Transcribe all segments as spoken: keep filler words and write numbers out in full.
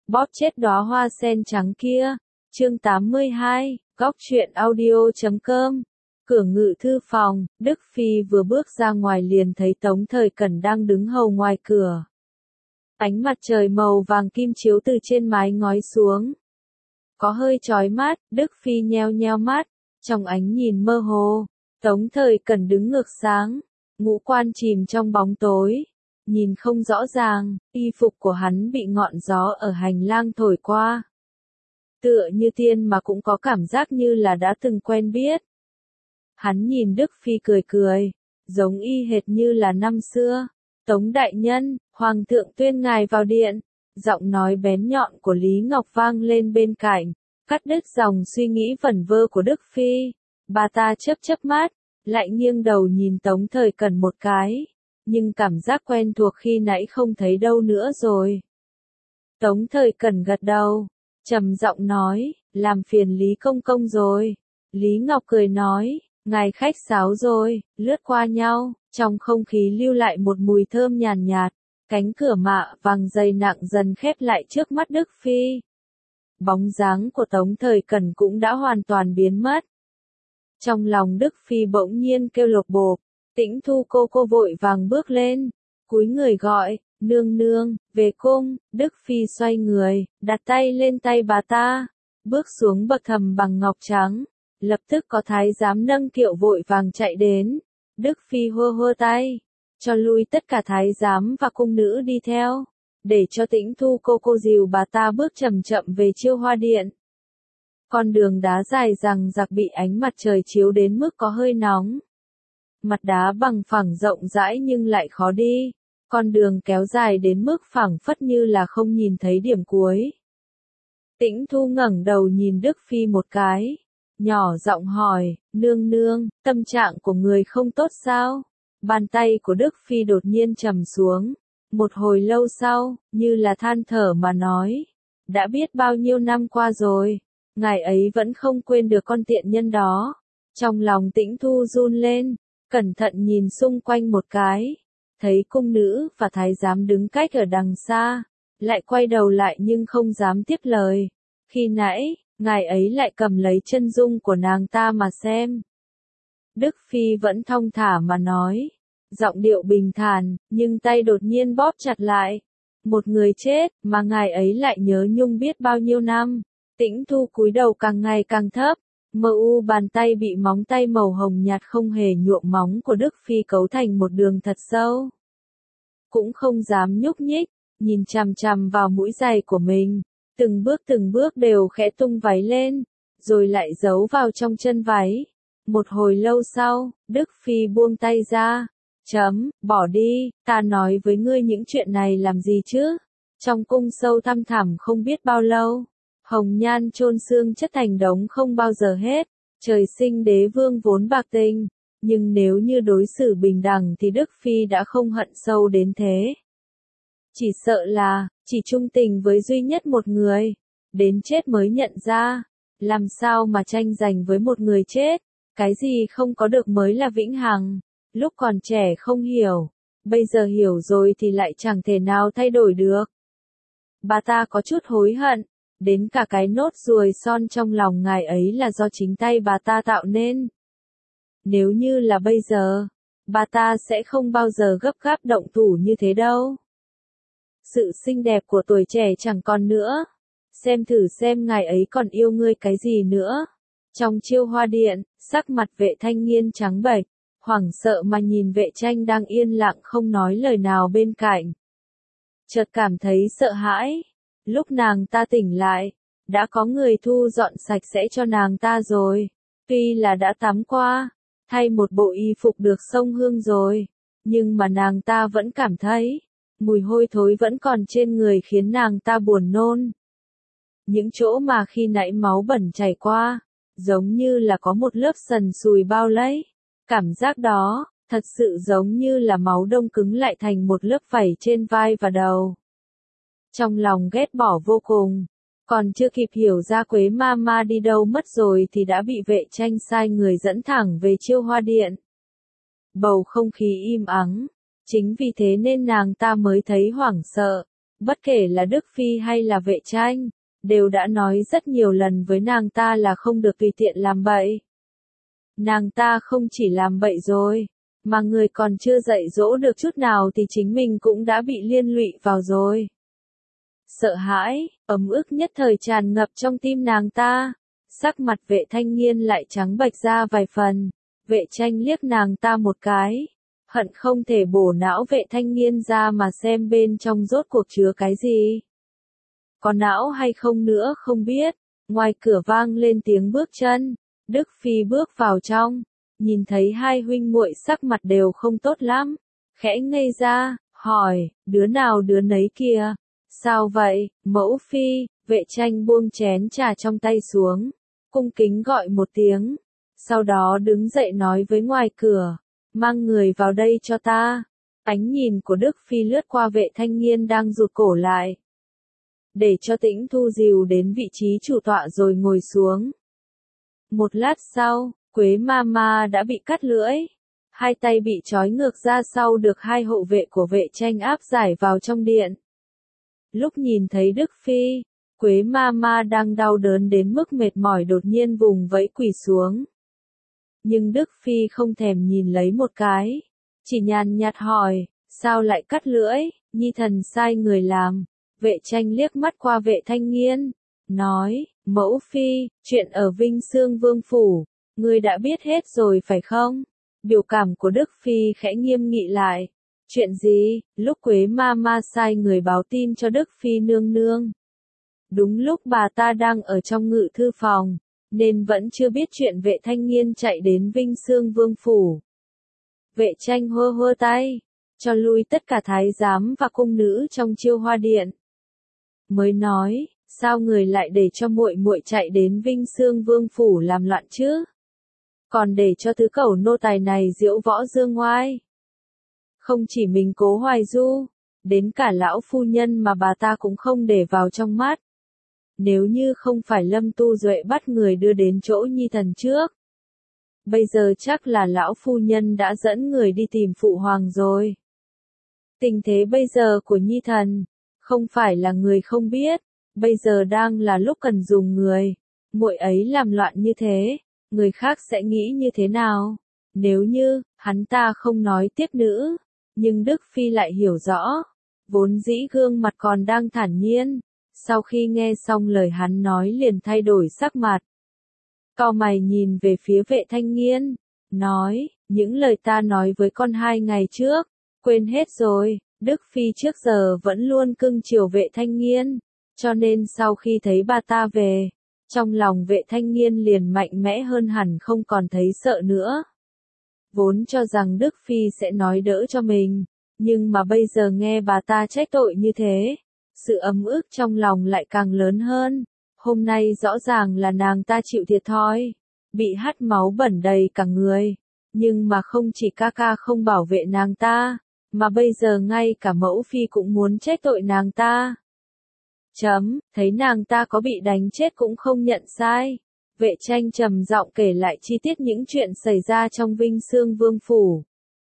bóp chết đóa hoa sen trắng kia. Chương tám mươi hai, góc truyện audio chấm com. Cửa ngự thư phòng, Đức Phi vừa bước ra ngoài liền thấy Tống Thời Cẩn đang đứng hầu ngoài cửa. Ánh mặt trời màu vàng kim chiếu từ trên mái ngói xuống. Có hơi chói mắt, Đức Phi nheo nheo mắt, trong ánh nhìn mơ hồ. Tống Thời Cẩn đứng ngược sáng, ngũ quan chìm trong bóng tối, nhìn không rõ ràng, y phục của hắn bị ngọn gió ở hành lang thổi qua. Tựa như tiên mà cũng có cảm giác như là đã từng quen biết. Hắn nhìn Đức Phi cười cười, giống y hệt như là năm xưa. Tống đại nhân, Hoàng thượng tuyên ngài vào điện. Giọng nói bén nhọn của Lý Ngọc vang lên bên cạnh, cắt đứt dòng suy nghĩ vẩn vơ của Đức Phi. Bà ta chớp chớp mắt, lại nghiêng đầu nhìn Tống Thời Cẩn một cái, nhưng cảm giác quen thuộc khi nãy không thấy đâu nữa rồi. Tống Thời Cẩn gật đầu, trầm giọng nói, làm phiền Lý Công Công rồi. Lý Ngọc cười nói, ngài khách sáo rồi, lướt qua nhau, trong không khí lưu lại một mùi thơm nhàn nhạt, cánh cửa mạ vàng dày nặng dần khép lại trước mắt Đức Phi. Bóng dáng của Tống Thời Cẩn cũng đã hoàn toàn biến mất. Trong lòng Đức Phi bỗng nhiên kêu lộc bộp, Tĩnh Thu cô cô vội vàng bước lên, cúi người gọi, nương nương, về cung. Đức Phi xoay người, đặt tay lên tay bà ta, bước xuống bậc thềm bằng ngọc trắng, lập tức có thái giám nâng kiệu vội vàng chạy đến. Đức Phi hô hô tay, cho lui tất cả thái giám và cung nữ đi theo, để cho Tĩnh Thu cô cô dìu bà ta bước chậm chậm về Chiêu Hoa Điện. Con đường đá dài rằng rạc bị ánh mặt trời chiếu đến mức có hơi nóng. Mặt đá bằng phẳng rộng rãi nhưng lại khó đi. Con đường kéo dài đến mức phẳng phất như là không nhìn thấy điểm cuối. Tĩnh Thu ngẩng đầu nhìn Đức Phi một cái, nhỏ giọng hỏi, nương nương, tâm trạng của người không tốt sao? Bàn tay của Đức Phi đột nhiên trầm xuống. Một hồi lâu sau, như là than thở mà nói, đã biết bao nhiêu năm qua rồi, ngài ấy vẫn không quên được con tiện nhân đó. Trong lòng Tĩnh Thu run lên, cẩn thận nhìn xung quanh một cái, thấy cung nữ và thái giám đứng cách ở đằng xa, lại quay đầu lại nhưng không dám tiếp lời. Khi nãy, ngài ấy lại cầm lấy chân dung của nàng ta mà xem. Đức Phi vẫn thong thả mà nói, giọng điệu bình thản, nhưng tay đột nhiên bóp chặt lại. Một người chết, mà ngài ấy lại nhớ nhung biết bao nhiêu năm. Tĩnh Thu cúi đầu càng ngày càng thấp, mờ u bàn tay bị móng tay màu hồng nhạt không hề nhuộm móng của Đức Phi cấu thành một đường thật sâu. Cũng không dám nhúc nhích, nhìn chằm chằm vào mũi giày của mình, từng bước từng bước đều khẽ tung váy lên, rồi lại giấu vào trong chân váy. Một hồi lâu sau, Đức Phi buông tay ra, chấm, bỏ đi, ta nói với ngươi những chuyện này làm gì chứ? Trong cung sâu thăm thẳm không biết bao lâu, hồng nhan chôn xương chất thành đống không bao giờ hết. Trời sinh đế vương vốn bạc tình, nhưng nếu như đối xử bình đẳng thì Đức Phi đã không hận sâu đến thế. Chỉ sợ là, chỉ trung tình với duy nhất một người, đến chết mới nhận ra, làm sao mà tranh giành với một người chết, cái gì không có được mới là vĩnh hằng. Lúc còn trẻ không hiểu, bây giờ hiểu rồi thì lại chẳng thể nào thay đổi được. Bà ta có chút hối hận, đến cả cái nốt ruồi son trong lòng ngài ấy là do chính tay bà ta tạo nên. Nếu như là bây giờ, bà ta sẽ không bao giờ gấp gáp động thủ như thế đâu. Sự xinh đẹp của tuổi trẻ chẳng còn nữa. Xem thử xem ngài ấy còn yêu ngươi cái gì nữa. Trong Chiêu Hoa Điện, sắc mặt Vệ Thanh Nghiên trắng bệch, hoảng sợ mà nhìn Vệ Tranh đang yên lặng không nói lời nào bên cạnh. Chợt cảm thấy sợ hãi. Lúc nàng ta tỉnh lại, đã có người thu dọn sạch sẽ cho nàng ta rồi. Tuy là đã tắm qua, thay một bộ y phục được xông hương rồi, nhưng mà nàng ta vẫn cảm thấy, mùi hôi thối vẫn còn trên người khiến nàng ta buồn nôn. Những chỗ mà khi nãy máu bẩn chảy qua, giống như là có một lớp sần sùi bao lấy. Cảm giác đó, thật sự giống như là máu đông cứng lại thành một lớp vảy trên vai và đầu. Trong lòng ghét bỏ vô cùng, còn chưa kịp hiểu ra Quế ma ma đi đâu mất rồi thì đã bị Vệ Tranh sai người dẫn thẳng về Chiêu Hoa Điện. Bầu không khí im ắng, chính vì thế nên nàng ta mới thấy hoảng sợ, Bất kể là Đức Phi hay là Vệ Tranh, đều đã nói rất nhiều lần với nàng ta là không được tùy tiện làm bậy. Nàng ta không chỉ làm bậy rồi, mà người còn chưa dạy dỗ được chút nào thì chính mình cũng đã bị liên lụy vào rồi. Sợ hãi, ấm ức nhất thời tràn ngập trong tim nàng ta, sắc mặt Vệ Thanh Nghiên lại trắng bệch ra vài phần. Vệ Tranh liếc nàng ta một cái, hận không thể bổ não Vệ Thanh Nghiên ra mà xem bên trong rốt cuộc chứa cái gì. Có não hay không nữa không biết, ngoài cửa vang lên tiếng bước chân, Đức Phi bước vào trong, nhìn thấy hai huynh muội sắc mặt đều không tốt lắm, khẽ ngây ra, hỏi, đứa nào đứa nấy kìa, sao vậy, mẫu phi, Vệ Tranh buông chén trà trong tay xuống, cung kính gọi một tiếng, sau đó đứng dậy nói với ngoài cửa, mang người vào đây cho ta. Ánh nhìn của Đức Phi lướt qua Vệ Thanh Nghiên đang rụt cổ lại, để cho Tĩnh Thu dìu đến vị trí chủ tọa rồi ngồi xuống. Một lát sau, Quế ma ma đã bị cắt lưỡi, hai tay bị trói ngược ra sau được hai hộ vệ của Vệ Tranh áp giải vào trong điện. Lúc nhìn thấy Đức Phi, Quế ma ma đang đau đớn đến mức mệt mỏi đột nhiên vùng vẫy quỳ xuống. Nhưng Đức Phi không thèm nhìn lấy một cái, chỉ nhàn nhạt hỏi, sao lại cắt lưỡi, nhi thần sai người làm. Vệ Tranh liếc mắt qua Vệ Thanh Nghiên, nói, mẫu phi, chuyện ở Vinh Xương Vương Phủ, ngươi đã biết hết rồi phải không? Biểu cảm của Đức Phi khẽ nghiêm nghị lại. Chuyện gì? Lúc Quế ma ma sai người báo tin cho Đức Phi nương nương. Đúng lúc bà ta đang ở trong ngự thư phòng, nên vẫn chưa biết chuyện Vệ Thanh Nghiên chạy đến Vinh Xương Vương Phủ. Vệ Tranh hơ hơ tay, cho lui tất cả thái giám và cung nữ trong Chiêu Hoa Điện. Mới nói, sao người lại để cho muội muội chạy đến Vinh Xương Vương Phủ làm loạn chứ? Còn để cho tứ cẩu nô tài này diễu võ dương ngoai. Không chỉ mình Cố Hoài Du, đến cả lão phu nhân mà bà ta cũng không để vào trong mắt. Nếu như không phải Lâm Tu Duệ bắt người đưa đến chỗ nhi thần trước, bây giờ chắc là lão phu nhân đã dẫn người đi tìm phụ hoàng rồi. Tình thế bây giờ của nhi thần, không phải là người không biết, bây giờ đang là lúc cần dùng người. Muội ấy làm loạn như thế, người khác sẽ nghĩ như thế nào? Nếu như, hắn ta không nói tiếp nữa, nhưng Đức Phi lại hiểu rõ, vốn dĩ gương mặt còn đang thản nhiên, sau khi nghe xong lời hắn nói liền thay đổi sắc mặt. Cau mày nhìn về phía Vệ Thanh Nghiên, nói, những lời ta nói với con hai ngày trước, quên hết rồi. Đức Phi trước giờ vẫn luôn cưng chiều Vệ Thanh Nghiên, cho nên sau khi thấy bà ta về, trong lòng Vệ Thanh Nghiên liền mạnh mẽ hơn hẳn không còn thấy sợ nữa. Vốn cho rằng Đức Phi sẽ nói đỡ cho mình, nhưng mà bây giờ nghe bà ta trách tội như thế, sự ấm ức trong lòng lại càng lớn hơn. Hôm nay rõ ràng là nàng ta chịu thiệt thòi, bị hắt máu bẩn đầy cả người, nhưng mà không chỉ ca ca không bảo vệ nàng ta, mà bây giờ ngay cả mẫu phi cũng muốn trách tội nàng ta. Chấm, thấy nàng ta có bị đánh chết cũng không nhận sai. Vệ Tranh trầm giọng kể lại chi tiết những chuyện xảy ra trong Vinh Xương Vương Phủ.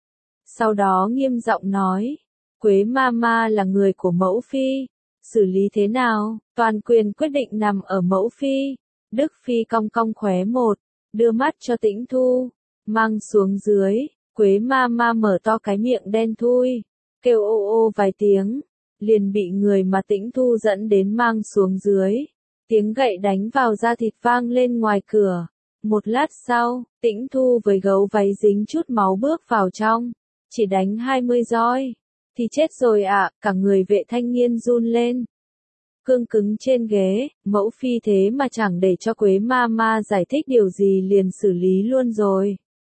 Sau đó nghiêm giọng nói, Quế ma ma là người của mẫu phi, xử lý thế nào, toàn quyền quyết định nằm ở mẫu phi. Đức Phi cong cong khóe một, đưa mắt cho Tĩnh Thu, mang xuống dưới. Quế ma ma mở to cái miệng đen thui, kêu ô ô vài tiếng, liền bị người mà Tĩnh Thu dẫn đến mang xuống dưới. Tiếng gậy đánh vào da thịt vang lên ngoài cửa. Một lát sau, Tĩnh Thu với gấu váy dính chút máu bước vào trong, chỉ đánh hai mươi roi, thì chết rồi ạ, à, cả người Vệ Thanh Nghiên run lên. Cương cứng trên ghế, mẫu phi thế mà chẳng để cho Quế ma ma giải thích điều gì liền xử lý luôn rồi.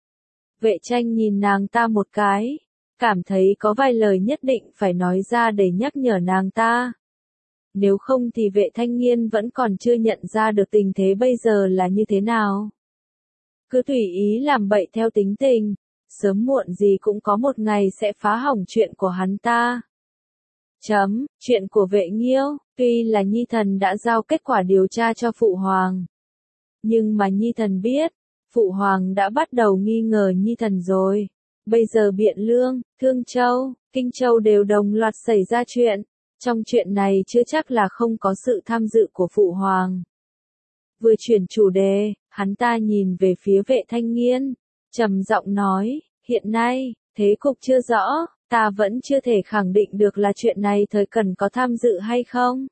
Vệ Tranh nhìn nàng ta một cái, cảm thấy có vài lời nhất định phải nói ra để nhắc nhở nàng ta. Nếu không thì Vệ Thanh Nghiên vẫn còn chưa nhận ra được tình thế bây giờ là như thế nào. Cứ tùy ý làm bậy theo tính tình, sớm muộn gì cũng có một ngày sẽ phá hỏng chuyện của hắn ta. Chấm, chuyện của Vệ Nghiêu, tuy là nhi thần đã giao kết quả điều tra cho phụ hoàng. Nhưng mà nhi thần biết, phụ hoàng đã bắt đầu nghi ngờ nhi thần rồi. Bây giờ Biện Lương, Thương Châu, Kinh Châu đều đồng loạt xảy ra chuyện. Trong chuyện này chưa chắc là không có sự tham dự của phụ hoàng. Vừa chuyển chủ đề, hắn ta nhìn về phía Vệ Thanh Nghiên, trầm giọng nói, hiện nay, thế cục chưa rõ, ta vẫn chưa thể khẳng định được là chuyện này thời cần có tham dự hay không.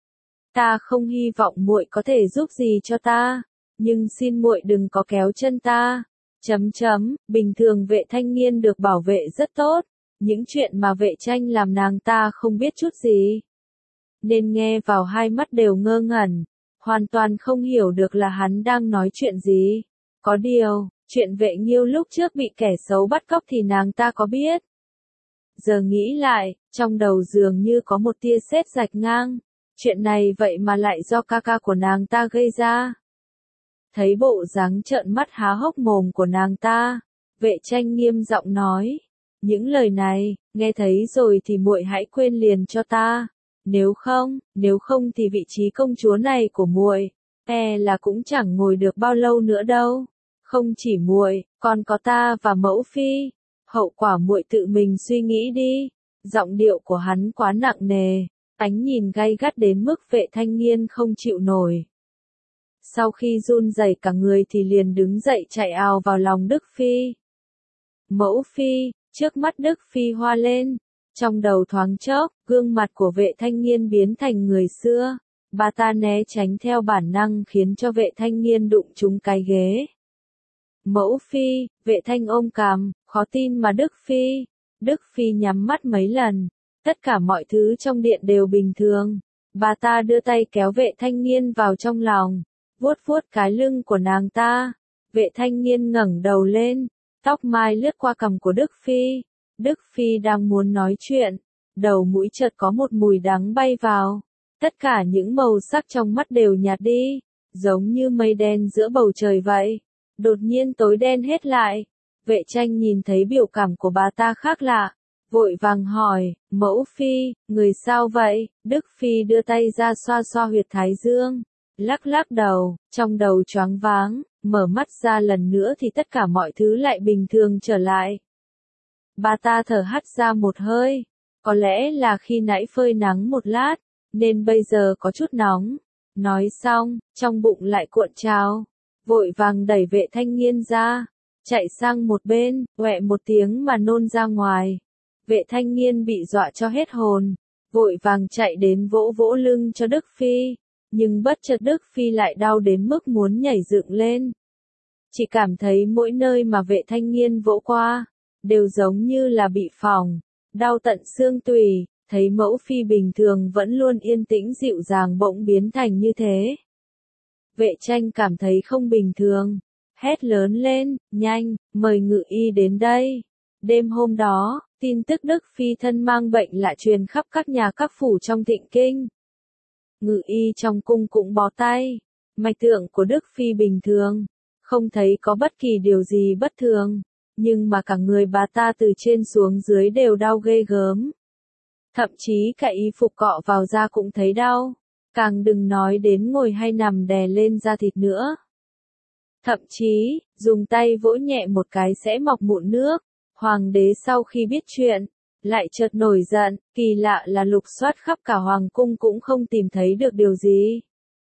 Ta không hy vọng muội có thể giúp gì cho ta, nhưng xin muội đừng có kéo chân ta. Chấm chấm, bình thường Vệ Thanh Nghiên được bảo vệ rất tốt, những chuyện mà Vệ Tranh làm nàng ta không biết chút gì. Nên nghe vào hai mắt đều ngơ ngẩn, hoàn toàn không hiểu được là hắn đang nói chuyện gì. Có điều, chuyện Vệ Nghiêu lúc trước bị kẻ xấu bắt cóc thì nàng ta có biết. Giờ nghĩ lại, trong đầu dường như có một tia sét rạch ngang, chuyện này vậy mà lại do ca ca của nàng ta gây ra. Thấy bộ dáng trợn mắt há hốc mồm của nàng ta, Vệ Tranh nghiêm giọng nói, những lời này, nghe thấy rồi thì muội hãy quên liền cho ta, nếu không, nếu không thì vị trí công chúa này của muội, e là cũng chẳng ngồi được bao lâu nữa đâu. Không chỉ muội, còn có ta và mẫu phi, hậu quả muội tự mình suy nghĩ đi. Giọng điệu của hắn quá nặng nề, ánh nhìn gay gắt đến mức Vệ Thanh Nghiên không chịu nổi. Sau khi run rẩy cả người thì liền đứng dậy chạy ào vào lòng Đức Phi. Mẫu Phi, trước mắt Đức Phi hoa lên, trong đầu thoáng chốc, gương mặt của Vệ Thanh Nghiên biến thành người xưa, bà ta né tránh theo bản năng khiến cho Vệ Thanh Nghiên đụng trúng cái ghế. Mẫu Phi, Vệ Thanh ôm cằm, khó tin mà Đức Phi. Đức Phi nhắm mắt mấy lần, tất cả mọi thứ trong điện đều bình thường. Bà ta đưa tay kéo Vệ Thanh Nghiên vào trong lòng, vuốt vuốt cái lưng của nàng ta. Vệ Thanh Nghiên ngẩng đầu lên, tóc mai lướt qua cằm của Đức Phi. Đức Phi đang muốn nói chuyện, đầu mũi chợt có một mùi đắng bay vào. Tất cả những màu sắc trong mắt đều nhạt đi, giống như mây đen giữa bầu trời vậy. Đột nhiên tối đen hết lại. Vệ Tranh nhìn thấy biểu cảm của bà ta khác lạ, vội vàng hỏi, mẫu phi, người sao vậy? Đức Phi đưa tay ra xoa xoa huyệt thái dương, lắc lắc đầu, trong đầu choáng váng, mở mắt ra lần nữa thì tất cả mọi thứ lại bình thường trở lại. Bà ta thở hắt ra một hơi, có lẽ là khi nãy phơi nắng một lát, nên bây giờ có chút nóng. Nói xong, trong bụng lại cuộn trào, vội vàng đẩy Vệ Thanh Nghiên ra, chạy sang một bên, quẹ một tiếng mà nôn ra ngoài. Vệ Thanh Nghiên bị dọa cho hết hồn, vội vàng chạy đến vỗ vỗ lưng cho Đức Phi, nhưng bất chợt Đức Phi lại đau đến mức muốn nhảy dựng lên. Chỉ cảm thấy mỗi nơi mà Vệ Thanh Nghiên vỗ qua, đều giống như là bị phỏng, đau tận xương tủy. Thấy mẫu phi bình thường vẫn luôn yên tĩnh dịu dàng bỗng biến thành như thế. Vệ Tranh cảm thấy không bình thường, hét lớn lên, nhanh, mời ngự y đến đây. Đêm hôm đó, tin tức Đức Phi thân mang bệnh lạ truyền khắp các nhà các phủ trong Thịnh Kinh. Ngự y trong cung cũng bó tay, mạch tượng của Đức Phi bình thường, không thấy có bất kỳ điều gì bất thường, nhưng mà cả người bà ta từ trên xuống dưới đều đau ghê gớm. Thậm chí cả y phục cọ vào da cũng thấy đau, càng đừng nói đến ngồi hay nằm đè lên da thịt nữa. Thậm chí, dùng tay vỗ nhẹ một cái sẽ mọc mụn nước. Hoàng đế sau khi biết chuyện, lại chợt nổi giận, kỳ lạ là lục soát khắp cả hoàng cung cũng không tìm thấy được điều gì.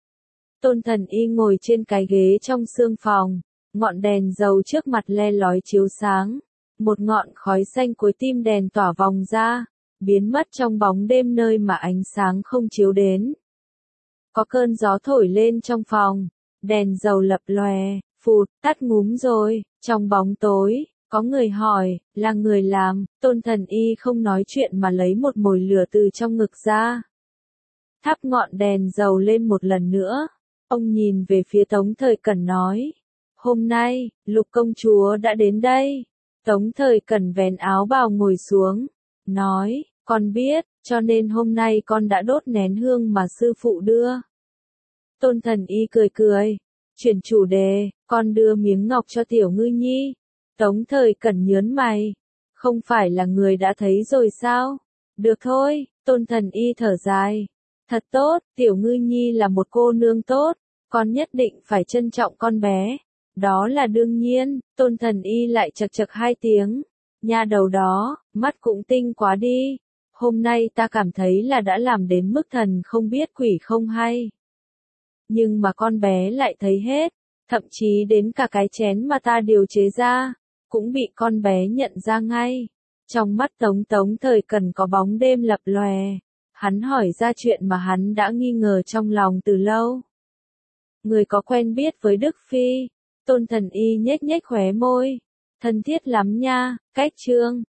Tôn Thần Y ngồi trên cái ghế trong sương phòng, ngọn đèn dầu trước mặt le lói chiếu sáng, một ngọn khói xanh cuối tim đèn tỏa vòng ra, biến mất trong bóng đêm nơi mà ánh sáng không chiếu đến. Có cơn gió thổi lên trong phòng, đèn dầu lập lòe, phụt, tắt ngúm rồi. Trong bóng tối, có người hỏi, là người làm. Tôn Thần Y không nói chuyện mà lấy một mồi lửa từ trong ngực ra, thắp ngọn đèn dầu lên một lần nữa. Ông nhìn về phía Tống Thời Cẩn nói, hôm nay, Lục công chúa đã đến đây. Tống Thời Cẩn vén áo bào ngồi xuống, nói, con biết, cho nên hôm nay con đã đốt nén hương mà sư phụ đưa. Tôn Thần Y cười cười, chuyển chủ đề, con đưa miếng ngọc cho Tiểu Ngư Nhi. Tống Thời Cẩn nhớn mày, không phải là người đã thấy rồi sao? Được thôi, Tôn Thần Y thở dài, thật tốt, Tiểu Ngư Nhi là một cô nương tốt, con nhất định phải trân trọng con bé. Đó là đương nhiên. Tôn Thần Y lại chật chật hai tiếng, nha đầu đó, mắt cũng tinh quá đi. Hôm nay ta cảm thấy là đã làm đến mức thần không biết quỷ không hay. Nhưng mà con bé lại thấy hết, thậm chí đến cả cái chén mà ta điều chế ra, cũng bị con bé nhận ra ngay. Trong mắt Tống Tống Thời Cần có bóng đêm lập lòe. Hắn hỏi ra chuyện mà hắn đã nghi ngờ trong lòng từ lâu. Người có quen biết với Đức Phi? Tôn Thần Y nhếch nhếch khóe môi. Thân thiết lắm nha, cách trương.